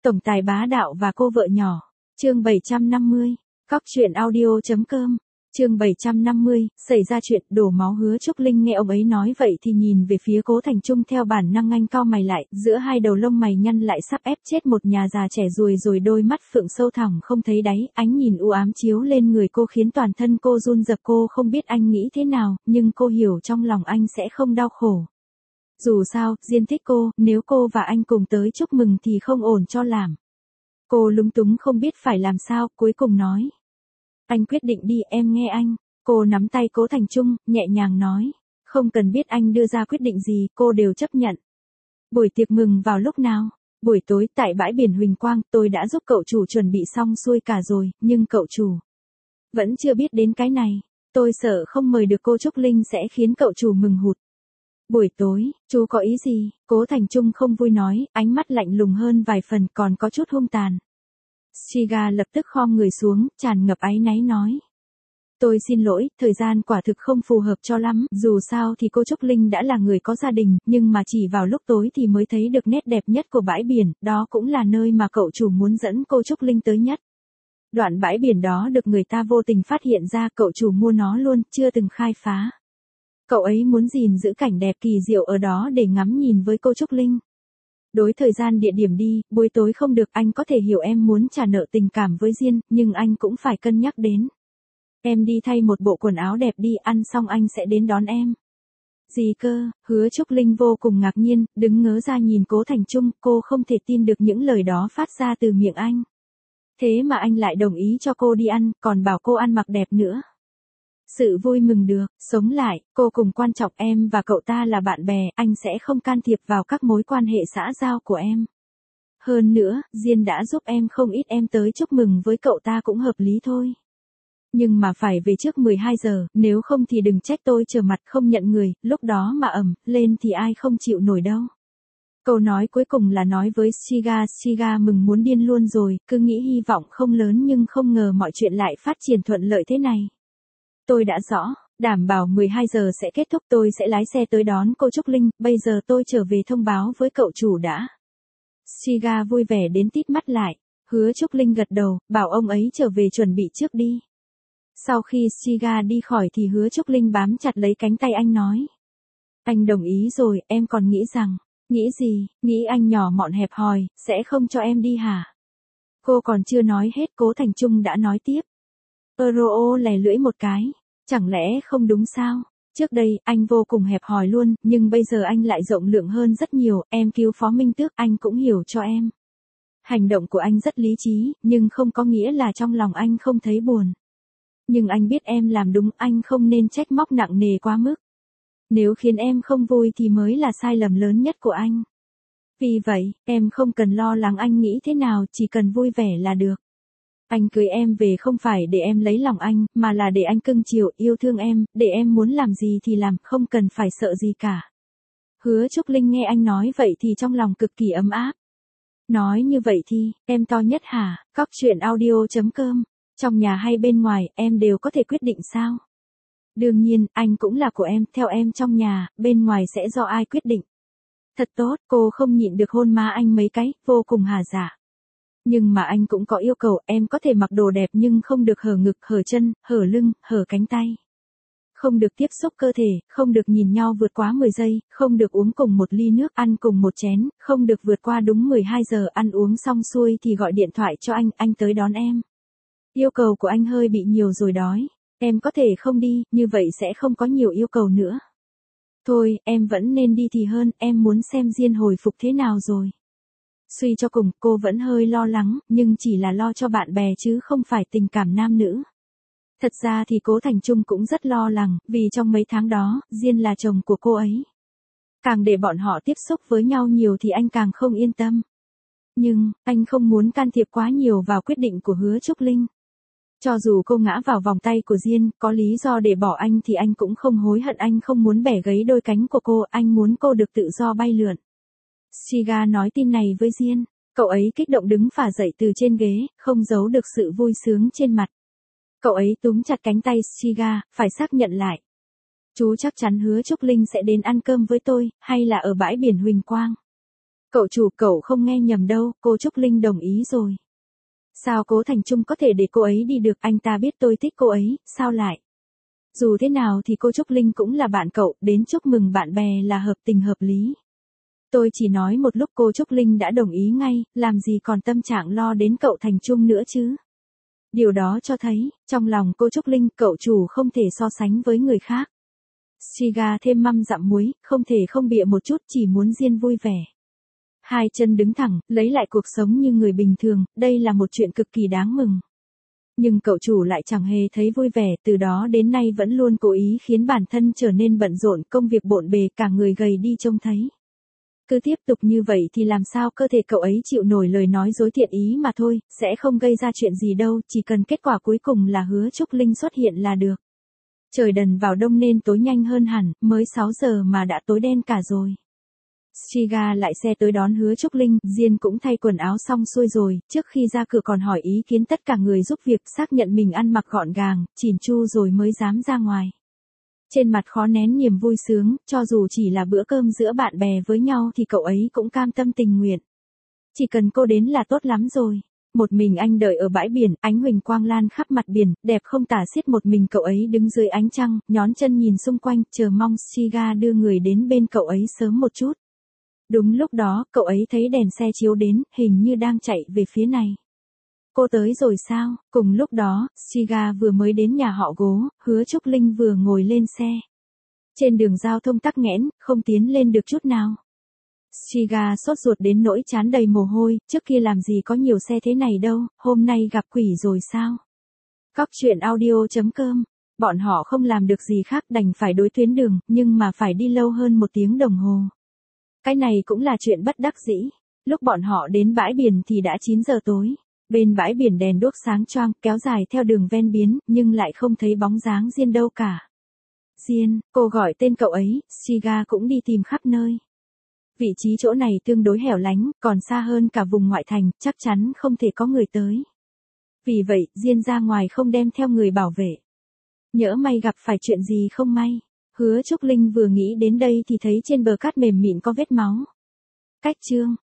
Tổng tài bá đạo và cô vợ nhỏ. Chương 750. Cóc truyện audio.com. Chương 750, xảy ra chuyện đổ máu. Hứa Trúc Linh nghe ông ấy nói vậy thì nhìn về phía Cố Thành Trung theo bản năng, anh cau mày lại, giữa hai đầu lông mày nhăn lại sắp ép chết một nhà già trẻ ruồi rồi đôi mắt phượng sâu thẳm không thấy đáy, ánh nhìn u ám chiếu lên người cô khiến toàn thân cô run rập. Cô không biết anh nghĩ thế nào, nhưng cô hiểu trong lòng anh sẽ không đau khổ. Dù sao, Diên thích cô, nếu cô và anh cùng tới chúc mừng thì không ổn cho làm. Cô lúng túng không biết phải làm sao, cuối cùng nói. Anh quyết định đi, em nghe anh. Cô nắm tay Cố Thành Trung, nhẹ nhàng nói. Không cần biết anh đưa ra quyết định gì, cô đều chấp nhận. Buổi tiệc mừng vào lúc nào? Buổi tối, tại bãi biển Huỳnh Quang, tôi đã giúp cậu chủ chuẩn bị xong xuôi cả rồi, nhưng cậu chủ vẫn chưa biết đến cái này. Tôi sợ không mời được cô Trúc Linh sẽ khiến cậu chủ mừng hụt. Buổi tối, chú có ý gì? Cố Thành Trung không vui nói, ánh mắt lạnh lùng hơn vài phần, còn có chút hung tàn. Shiga lập tức khom người xuống, tràn ngập áy náy nói. Tôi xin lỗi, thời gian quả thực không phù hợp cho lắm, dù sao thì cô Trúc Linh đã là người có gia đình, nhưng mà chỉ vào lúc tối thì mới thấy được nét đẹp nhất của bãi biển, đó cũng là nơi mà cậu chủ muốn dẫn cô Trúc Linh tới nhất. Đoạn bãi biển đó được người ta vô tình phát hiện ra, cậu chủ mua nó luôn, chưa từng khai phá. Cậu ấy muốn gìn giữ cảnh đẹp kỳ diệu ở đó để ngắm nhìn với cô Trúc Linh. Đối thời gian địa điểm đi, buổi tối không được, anh có thể hiểu em muốn trả nợ tình cảm với Diên, nhưng anh cũng phải cân nhắc đến. Em đi thay một bộ quần áo đẹp đi, ăn xong anh sẽ đến đón em. Gì cơ? Hứa Trúc Linh vô cùng ngạc nhiên, đứng ngớ ra nhìn Cố Thành Trung, cô không thể tin được những lời đó phát ra từ miệng anh. Thế mà anh lại đồng ý cho cô đi ăn, còn bảo cô ăn mặc đẹp nữa. Sự vui mừng được, sống lại, cô cùng quan trọng, em và cậu ta là bạn bè, anh sẽ không can thiệp vào các mối quan hệ xã giao của em. Hơn nữa, Diên đã giúp em không ít, em tới chúc mừng với cậu ta cũng hợp lý thôi. Nhưng mà phải về trước 12 giờ, nếu không thì đừng trách tôi trở mặt không nhận người, lúc đó mà lên thì ai không chịu nổi đâu. Câu nói cuối cùng là nói với Shiga mừng muốn điên luôn rồi, cứ nghĩ hy vọng không lớn nhưng không ngờ mọi chuyện lại phát triển thuận lợi thế này. Tôi đã rõ, đảm bảo 12 giờ sẽ kết thúc, tôi sẽ lái xe tới đón cô Trúc Linh, bây giờ tôi trở về thông báo với cậu chủ đã. Shiga vui vẻ đến tít mắt lại, Hứa Trúc Linh gật đầu, bảo ông ấy trở về chuẩn bị trước đi. Sau khi Shiga đi khỏi thì Hứa Trúc Linh bám chặt lấy cánh tay anh nói. Anh đồng ý rồi, em còn nghĩ rằng, nghĩ gì, nghĩ anh nhỏ mọn hẹp hòi, sẽ không cho em đi hả? Cô còn chưa nói hết, Cố Thành Trung đã nói tiếp. Euro lè lưỡi một cái, chẳng lẽ không đúng sao? Trước đây, anh vô cùng hẹp hòi luôn, nhưng bây giờ anh lại rộng lượng hơn rất nhiều, em cứu Phó Minh Tước, anh cũng hiểu cho em. Hành động của anh rất lý trí, nhưng không có nghĩa là trong lòng anh không thấy buồn. Nhưng anh biết em làm đúng, anh không nên trách móc nặng nề quá mức. Nếu khiến em không vui thì mới là sai lầm lớn nhất của anh. Vì vậy, em không cần lo lắng anh nghĩ thế nào, chỉ cần vui vẻ là được. Anh cưới em về không phải để em lấy lòng anh, mà là để anh cưng chiều, yêu thương em, để em muốn làm gì thì làm, không cần phải sợ gì cả. Hứa Trúc Linh nghe anh nói vậy thì trong lòng cực kỳ ấm áp. Nói như vậy thì, em to nhất hả? Cóc truyện audio.com. Trong nhà hay bên ngoài, em đều có thể quyết định sao? Đương nhiên, anh cũng là của em, theo em trong nhà, bên ngoài sẽ do ai quyết định. Thật tốt, cô không nhịn được hôn má anh mấy cái, vô cùng hà dạ. Nhưng mà anh cũng có yêu cầu, em có thể mặc đồ đẹp nhưng không được hở ngực, hở chân, hở lưng, hở cánh tay. Không được tiếp xúc cơ thể, không được nhìn nhau vượt quá 10 giây, không được uống cùng một ly nước, ăn cùng một chén, không được vượt qua đúng 12 giờ, ăn uống xong xuôi thì gọi điện thoại cho anh tới đón em. Yêu cầu của anh hơi bị nhiều rồi đói. Em có thể không đi, như vậy sẽ không có nhiều yêu cầu nữa. Thôi, em vẫn nên đi thì hơn, em muốn xem Diên hồi phục thế nào rồi. Suy cho cùng, cô vẫn hơi lo lắng, nhưng chỉ là lo cho bạn bè chứ không phải tình cảm nam nữ. Thật ra thì Cố Thành Trung cũng rất lo lắng, vì trong mấy tháng đó, Diên là chồng của cô ấy. Càng để bọn họ tiếp xúc với nhau nhiều thì anh càng không yên tâm. Nhưng, anh không muốn can thiệp quá nhiều vào quyết định của Hứa Trúc Linh. Cho dù cô ngã vào vòng tay của Diên, có lý do để bỏ anh thì anh cũng không hối hận, anh không muốn bẻ gãy đôi cánh của cô, anh muốn cô được tự do bay lượn. Shiga nói tin này với Diên, cậu ấy kích động đứng phả dậy từ trên ghế, không giấu được sự vui sướng trên mặt. Cậu ấy túm chặt cánh tay Shiga, phải xác nhận lại. Chú chắc chắn Hứa Trúc Linh sẽ đến ăn cơm với tôi, hay là ở bãi biển Huỳnh Quang? Cậu chủ, cậu không nghe nhầm đâu, cô Trúc Linh đồng ý rồi. Sao Cố Thành Trung có thể để cô ấy đi được, anh ta biết tôi thích cô ấy, sao lại? Dù thế nào thì cô Trúc Linh cũng là bạn cậu, đến chúc mừng bạn bè là hợp tình hợp lý. Tôi chỉ nói một lúc cô Trúc Linh đã đồng ý ngay, làm gì còn tâm trạng lo đến cậu Thành Trung nữa chứ. Điều đó cho thấy, trong lòng cô Trúc Linh, cậu chủ không thể so sánh với người khác. Suga thêm măm dặm muối, không thể không bịa một chút, chỉ muốn Diên vui vẻ. Hai chân đứng thẳng, lấy lại cuộc sống như người bình thường, đây là một chuyện cực kỳ đáng mừng. Nhưng cậu chủ lại chẳng hề thấy vui vẻ, từ đó đến nay vẫn luôn cố ý khiến bản thân trở nên bận rộn, công việc bộn bề, cả người gầy đi trông thấy. Cứ tiếp tục như vậy thì làm sao cơ thể cậu ấy chịu nổi lời nói dối thiện ý mà thôi, sẽ không gây ra chuyện gì đâu, chỉ cần kết quả cuối cùng là Hứa Trúc Linh xuất hiện là được. Trời dần vào đông nên tối nhanh hơn hẳn, mới 6 giờ mà đã tối đen cả rồi. Suga lại xe tới đón Hứa Trúc Linh, Diên cũng thay quần áo xong xuôi rồi, trước khi ra cửa còn hỏi ý kiến tất cả người giúp việc, xác nhận mình ăn mặc gọn gàng, chỉn chu rồi mới dám ra ngoài. Trên mặt khó nén niềm vui sướng, cho dù chỉ là bữa cơm giữa bạn bè với nhau thì cậu ấy cũng cam tâm tình nguyện. Chỉ cần cô đến là tốt lắm rồi. Một mình anh đợi ở bãi biển, ánh huỳnh quang lan khắp mặt biển, đẹp không tả xiết, một mình cậu ấy đứng dưới ánh trăng, nhón chân nhìn xung quanh, chờ mong Suga đưa người đến bên cậu ấy sớm một chút. Đúng lúc đó, cậu ấy thấy đèn xe chiếu đến, hình như đang chạy về phía này. Cô tới rồi sao? Cùng lúc đó, Suga vừa mới đến nhà họ Gố, Hứa Trúc Linh vừa ngồi lên xe. Trên đường giao thông tắc nghẽn, không tiến lên được chút nào. Suga sốt ruột đến nỗi trán đầy mồ hôi, trước kia làm gì có nhiều xe thế này đâu, hôm nay gặp quỷ rồi sao? Cóc truyện audio.com. Bọn họ không làm được gì khác, đành phải đối tuyến đường, nhưng mà phải đi lâu hơn 1 tiếng đồng hồ. Cái này cũng là chuyện bất đắc dĩ. Lúc bọn họ đến bãi biển thì đã 9 giờ tối. Bên bãi biển đèn đuốc sáng choang, kéo dài theo đường ven biển, nhưng lại không thấy bóng dáng Diên đâu cả. Diên, cô gọi tên cậu ấy, Suga cũng đi tìm khắp nơi. Vị trí chỗ này tương đối hẻo lánh, còn xa hơn cả vùng ngoại thành, chắc chắn không thể có người tới. Vì vậy, Diên ra ngoài không đem theo người bảo vệ. Nhỡ may gặp phải chuyện gì không may. Hứa Trúc Linh vừa nghĩ đến đây thì thấy trên bờ cát mềm mịn có vết máu. Cách chương